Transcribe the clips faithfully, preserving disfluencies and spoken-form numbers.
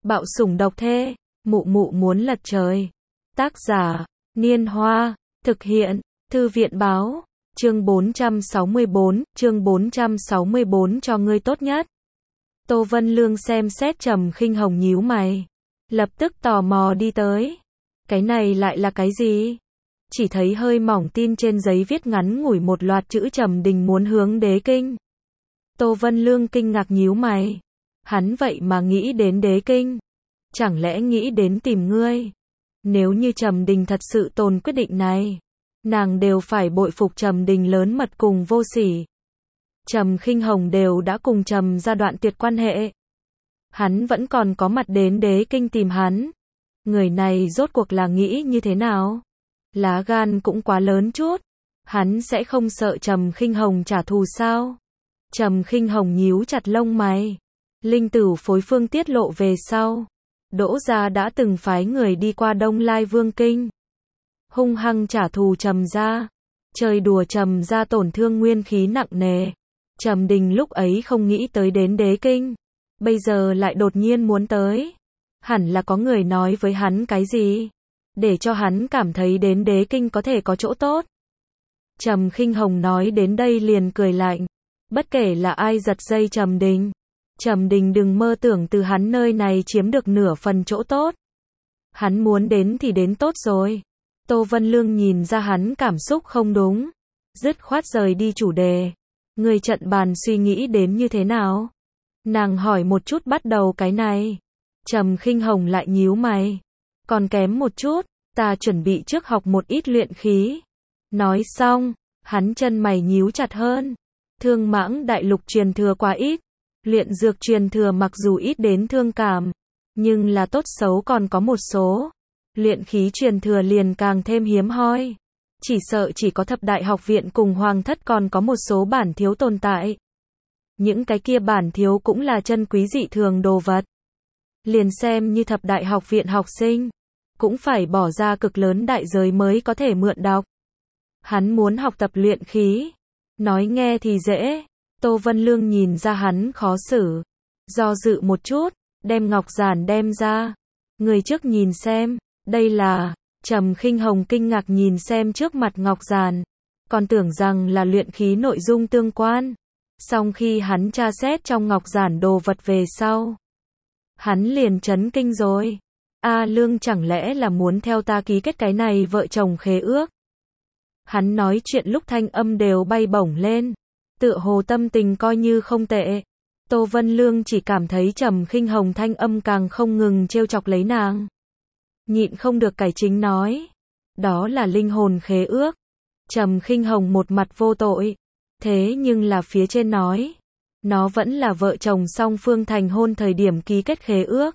Bạo sủng độc thê, mụ mụ muốn lật trời. Tác giả, Niên Hoa, thực hiện, Thư viện báo, chương bốn trăm sáu mươi bốn, chương bốn trăm sáu mươi bốn cho ngươi tốt nhất. Tô Vân Lương xem xét Trầm Khinh Hồng nhíu mày, lập tức tò mò đi tới. Cái này lại là cái gì? Chỉ thấy hơi mỏng tin trên giấy viết ngắn ngủi một loạt chữ Trầm Đình muốn hướng đế kinh. Tô Vân Lương kinh ngạc nhíu mày. Hắn vậy mà nghĩ đến đế kinh. Chẳng lẽ nghĩ đến tìm ngươi? Nếu như Trầm Đình thật sự tồn quyết định này, nàng đều phải bội phục Trầm Đình lớn mật cùng vô sỉ. Trầm Khinh Hồng đều đã cùng Trầm gia đoạn tuyệt quan hệ. Hắn vẫn còn có mặt đến đế kinh tìm hắn. Người này rốt cuộc là nghĩ như thế nào? Lá gan cũng quá lớn chút. Hắn sẽ không sợ Trầm Khinh Hồng trả thù sao? Trầm Khinh Hồng nhíu chặt lông mày. Linh Tửu phối phương tiết lộ về sau, Đỗ gia đã từng phái người đi qua Đông Lai Vương kinh, hung hăng trả thù Trầm gia, chơi đùa Trầm gia tổn thương nguyên khí nặng nề. Trầm Đình lúc ấy không nghĩ tới đến đế kinh, bây giờ lại đột nhiên muốn tới. Hẳn là có người nói với hắn cái gì, để cho hắn cảm thấy đến đế kinh có thể có chỗ tốt. Trầm Khinh Hồng nói đến đây liền cười lạnh. Bất kể là ai giật dây Trầm Đình, Trầm Đình đừng mơ tưởng từ hắn nơi này chiếm được nửa phần chỗ tốt. Hắn muốn đến thì đến tốt rồi. Tô Vân Lương nhìn ra hắn cảm xúc không đúng, dứt khoát rời đi chủ đề. Người trận bàn suy nghĩ đến như thế nào? Nàng hỏi một chút bắt đầu cái này. Trầm Khinh Hồng lại nhíu mày. Còn kém một chút, ta chuẩn bị trước học một ít luyện khí. Nói xong, hắn chân mày nhíu chặt hơn. Thương Mãng đại lục truyền thừa quá ít. Luyện dược truyền thừa mặc dù ít đến thương cảm, nhưng là tốt xấu còn có một số. Luyện khí truyền thừa liền càng thêm hiếm hoi. Chỉ sợ chỉ có thập đại học viện cùng hoàng thất còn có một số bản thiếu tồn tại. Những cái kia bản thiếu cũng là chân quý dị thường đồ vật. Liền xem như thập đại học viện học sinh, cũng phải bỏ ra cực lớn đại giới mới có thể mượn đọc. Hắn muốn học tập luyện khí. Nói nghe thì dễ. Tô Vân Lương nhìn ra hắn khó xử, do dự một chút, đem ngọc giản đem ra. Người trước nhìn xem, đây là. Trầm Khinh Hồng kinh ngạc nhìn xem trước mặt ngọc giản, còn tưởng rằng là luyện khí nội dung tương quan. Song khi hắn tra xét trong ngọc giản đồ vật về sau, hắn liền chấn kinh rồi. A Lương chẳng lẽ là muốn theo ta ký kết cái này vợ chồng khế ước? Hắn nói chuyện lúc thanh âm đều bay bổng lên, tựa hồ tâm tình coi như không tệ. Tô Vân Lương chỉ cảm thấy Trầm Khinh Hồng thanh âm càng không ngừng trêu chọc lấy nàng. Nhịn không được cải chính nói, đó là linh hồn khế ước. Trầm Khinh Hồng một mặt vô tội, thế nhưng là phía trên nói, nó vẫn là vợ chồng song phương thành hôn thời điểm ký kết khế ước.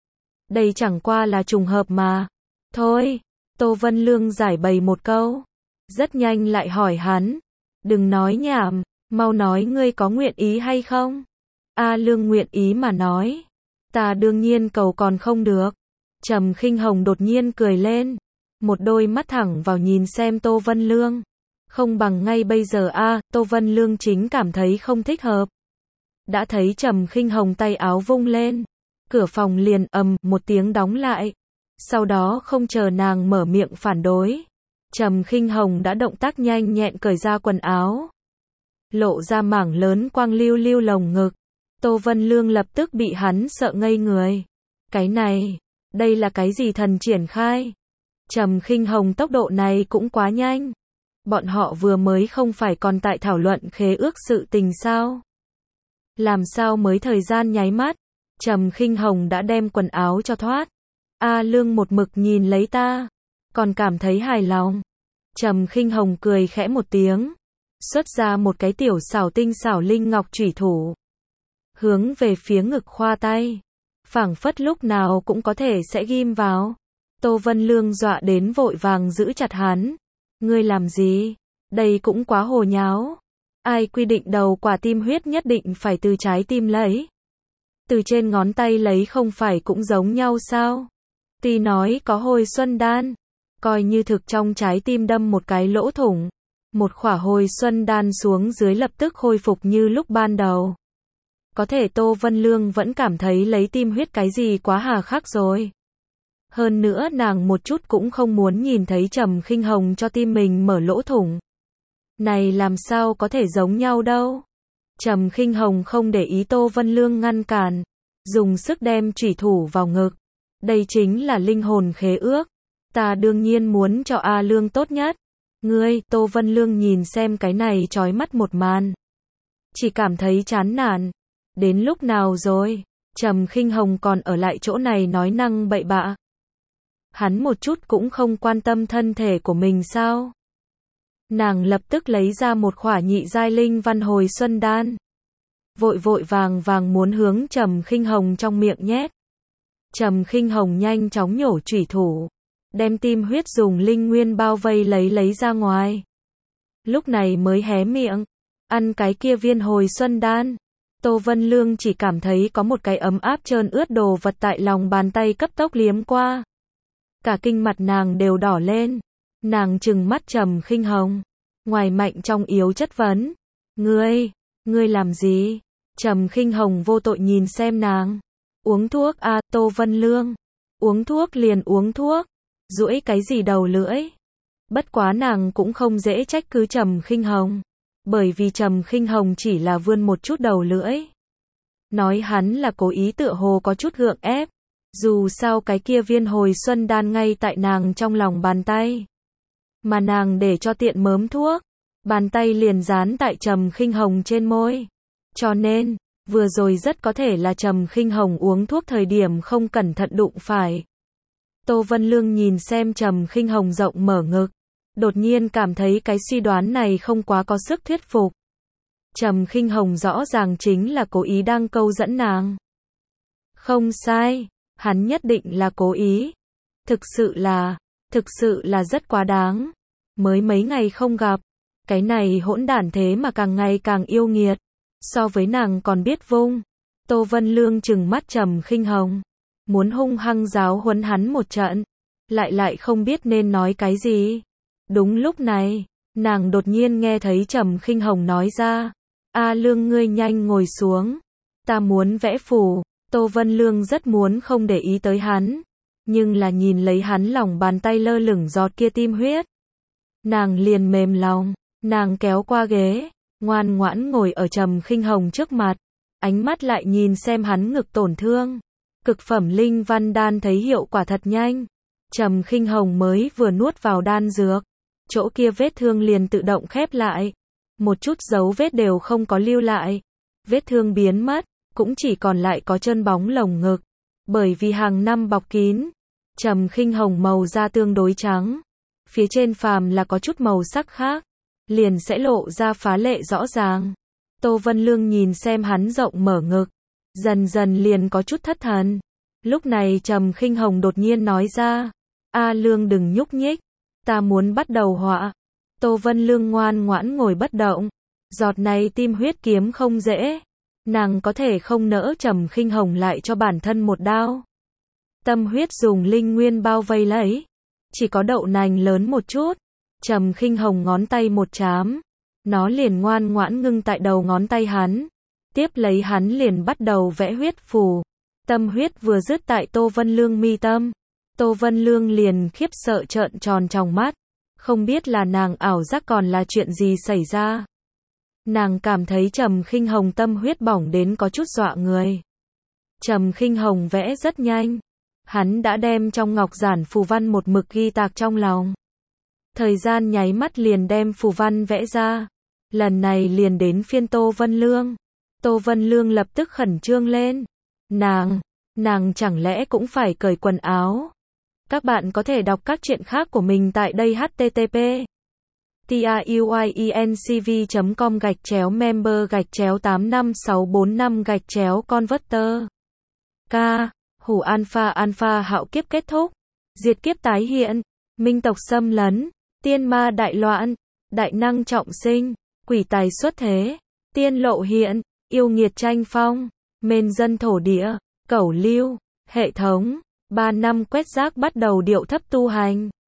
Đây chẳng qua là trùng hợp mà. Thôi, Tô Vân Lương giải bày một câu, rất nhanh lại hỏi hắn, đừng nói nhảm, mau nói ngươi có nguyện ý hay không? A Lương nguyện ý mà nói, ta đương nhiên cầu còn không được. Trầm Khinh Hồng đột nhiên cười lên, một đôi mắt thẳng vào nhìn xem Tô Vân Lương. Không bằng ngay bây giờ a, à, Tô Vân Lương chính cảm thấy không thích hợp. Đã thấy Trầm Khinh Hồng tay áo vung lên, cửa phòng liền ầm một tiếng đóng lại. Sau đó không chờ nàng mở miệng phản đối, Trầm Khinh Hồng đã động tác nhanh nhẹn cởi ra quần áo, lộ ra mảng lớn quang lưu lưu lồng ngực. Tô Vân Lương lập tức bị hắn sợ ngây người. Cái này, đây là cái gì thần triển khai? Trầm Khinh Hồng tốc độ này cũng quá nhanh. Bọn họ vừa mới không phải còn tại thảo luận khế ước sự tình sao? Làm sao mới thời gian nháy mắt, Trầm Khinh Hồng đã đem quần áo cho thoát. A Lương một mực nhìn lấy ta, còn cảm thấy hài lòng. Trầm Khinh Hồng cười khẽ một tiếng, xuất ra một cái tiểu xảo tinh xảo linh ngọc chủy thủ, hướng về phía ngực khoa tay, phảng phất lúc nào cũng có thể sẽ ghim vào. Tô Vân Lương dọa đến vội vàng giữ chặt hắn. Ngươi làm gì? Đây cũng quá hồ nháo. Ai quy định đầu quả tim huyết nhất định phải từ trái tim lấy? Từ trên ngón tay lấy không phải cũng giống nhau sao? Tuy nói có hồi xuân đan, coi như thực trong trái tim đâm một cái lỗ thủng, một khỏa hồi xuân đan xuống dưới lập tức khôi phục như lúc ban đầu. Có thể Tô Vân Lương vẫn cảm thấy lấy tim huyết cái gì quá hà khắc rồi. Hơn nữa nàng một chút cũng không muốn nhìn thấy Trầm Khinh Hồng cho tim mình mở lỗ thủng. Này làm sao có thể giống nhau đâu. Trầm Khinh Hồng không để ý Tô Vân Lương ngăn cản, dùng sức đem chủy thủ vào ngực. Đây chính là linh hồn khế ước. Ta đương nhiên muốn cho A Lương tốt nhất. Ngươi, Tô Vân Lương nhìn xem cái này chói mắt một màn. Chỉ cảm thấy chán nản. Đến lúc nào rồi? Trầm Khinh Hồng còn ở lại chỗ này nói năng bậy bạ. Hắn một chút cũng không quan tâm thân thể của mình sao? Nàng lập tức lấy ra một khỏa nhị giai linh văn hồi xuân đan. Vội vội vàng vàng muốn hướng Trầm Khinh Hồng trong miệng nhét. Trầm Khinh Hồng nhanh chóng nhổ chủy thủ, đem tim huyết dùng linh nguyên bao vây lấy lấy ra ngoài. Lúc này mới hé miệng, ăn cái kia viên hồi xuân đan. Tô Vân Lương chỉ cảm thấy có một cái ấm áp trơn ướt đồ vật tại lòng bàn tay cấp tốc liếm qua. Cả kinh mặt nàng đều đỏ lên. Nàng trừng mắt Trầm Khinh Hồng, ngoài mạnh trong yếu chất vấn. Ngươi, ngươi làm gì? Trầm Khinh Hồng vô tội nhìn xem nàng. Uống thuốc à, Tô Vân Lương. Uống thuốc liền uống thuốc. Duỗi cái gì đầu lưỡi. Bất quá nàng cũng không dễ trách cứ Trầm Khinh Hồng. Bởi vì Trầm Khinh Hồng chỉ là vươn một chút đầu lưỡi. Nói hắn là cố ý tựa hồ có chút gượng ép. Dù sao cái kia viên hồi xuân đan ngay tại nàng trong lòng bàn tay. Mà nàng để cho tiện mớm thuốc. Bàn tay liền dán tại Trầm Khinh Hồng trên môi. Cho nên, vừa rồi rất có thể là Trầm Khinh Hồng uống thuốc thời điểm không cẩn thận đụng phải. Tô Vân Lương nhìn xem Trầm Khinh Hồng rộng mở ngực. Đột nhiên cảm thấy cái suy đoán này không quá có sức thuyết phục. Trầm Khinh Hồng rõ ràng chính là cố ý đang câu dẫn nàng. Không sai, hắn nhất định là cố ý. Thực sự là, thực sự là rất quá đáng. Mới mấy ngày không gặp, cái này hỗn đản thế mà càng ngày càng yêu nghiệt. So với nàng còn biết vung. Tô Vân Lương trừng mắt Trầm Khinh Hồng, muốn hung hăng giáo huấn hắn một trận, lại lại không biết nên nói cái gì. Đúng lúc này, nàng đột nhiên nghe thấy Trầm Khinh Hồng nói ra, A Lương ngươi nhanh ngồi xuống, ta muốn vẽ phù. Tô Vân Lương rất muốn không để ý tới hắn, nhưng là nhìn lấy hắn lòng bàn tay lơ lửng giọt kia tim huyết. Nàng liền mềm lòng, nàng kéo qua ghế, ngoan ngoãn ngồi ở Trầm Khinh Hồng trước mặt, ánh mắt lại nhìn xem hắn ngực tổn thương. Cực phẩm linh văn đan thấy hiệu quả thật nhanh. Trầm Khinh Hồng mới vừa nuốt vào đan dược, chỗ kia vết thương liền tự động khép lại. Một chút dấu vết đều không có lưu lại. Vết thương biến mất, cũng chỉ còn lại có chân bóng lồng ngực. Bởi vì hàng năm bọc kín, Trầm Khinh Hồng màu da tương đối trắng. Phía trên phàm là có chút màu sắc khác, liền sẽ lộ ra phá lệ rõ ràng. Tô Vân Lương nhìn xem hắn rộng mở ngực, dần dần liền có chút thất thần. Lúc này Trầm Khinh Hồng đột nhiên nói ra, A Lương đừng nhúc nhích, ta muốn bắt đầu họa. Tô Vân Lương ngoan ngoãn ngồi bất động. Giọt này tim huyết kiếm không dễ. Nàng có thể không nỡ Trầm Khinh Hồng lại cho bản thân một đao. Tâm huyết dùng linh nguyên bao vây lấy. Chỉ có đậu nành lớn một chút. Trầm Khinh Hồng ngón tay một chám. Nó liền ngoan ngoãn ngưng tại đầu ngón tay hắn. Tiếp lấy hắn liền bắt đầu vẽ huyết phù. Tâm huyết vừa dứt tại Tô Vân Lương mi tâm. Tô Vân Lương liền khiếp sợ trợn tròn tròng mắt. Không biết là nàng ảo giác còn là chuyện gì xảy ra. Nàng cảm thấy Trầm Khinh Hồng tâm huyết bỏng đến có chút dọa người. Trầm Khinh Hồng vẽ rất nhanh. Hắn đã đem trong ngọc giản phù văn một mực ghi tạc trong lòng. Thời gian nháy mắt liền đem phù văn vẽ ra. Lần này liền đến phiên Tô Vân Lương. Tô Vân Lương lập tức khẩn trương lên. Nàng, nàng chẳng lẽ cũng phải cởi quần áo? Các bạn có thể đọc các truyện khác của mình tại đây h t t p truyencv chấm com gạch chéo member gạch chéo tám năm sáu bốn năm gạch chéo converter. K. Hủ alpha alpha hạo kiếp kết thúc. Diệt kiếp tái hiện. Minh tộc xâm lấn. Tiên ma đại loạn. Đại năng trọng sinh. Quỷ tài xuất thế. Tiên lộ hiện. Yêu nghiệt tranh phong. Mên dân thổ địa. Cẩu lưu. Hệ thống. Ba năm quét rác bắt đầu điệu thấp tu hành.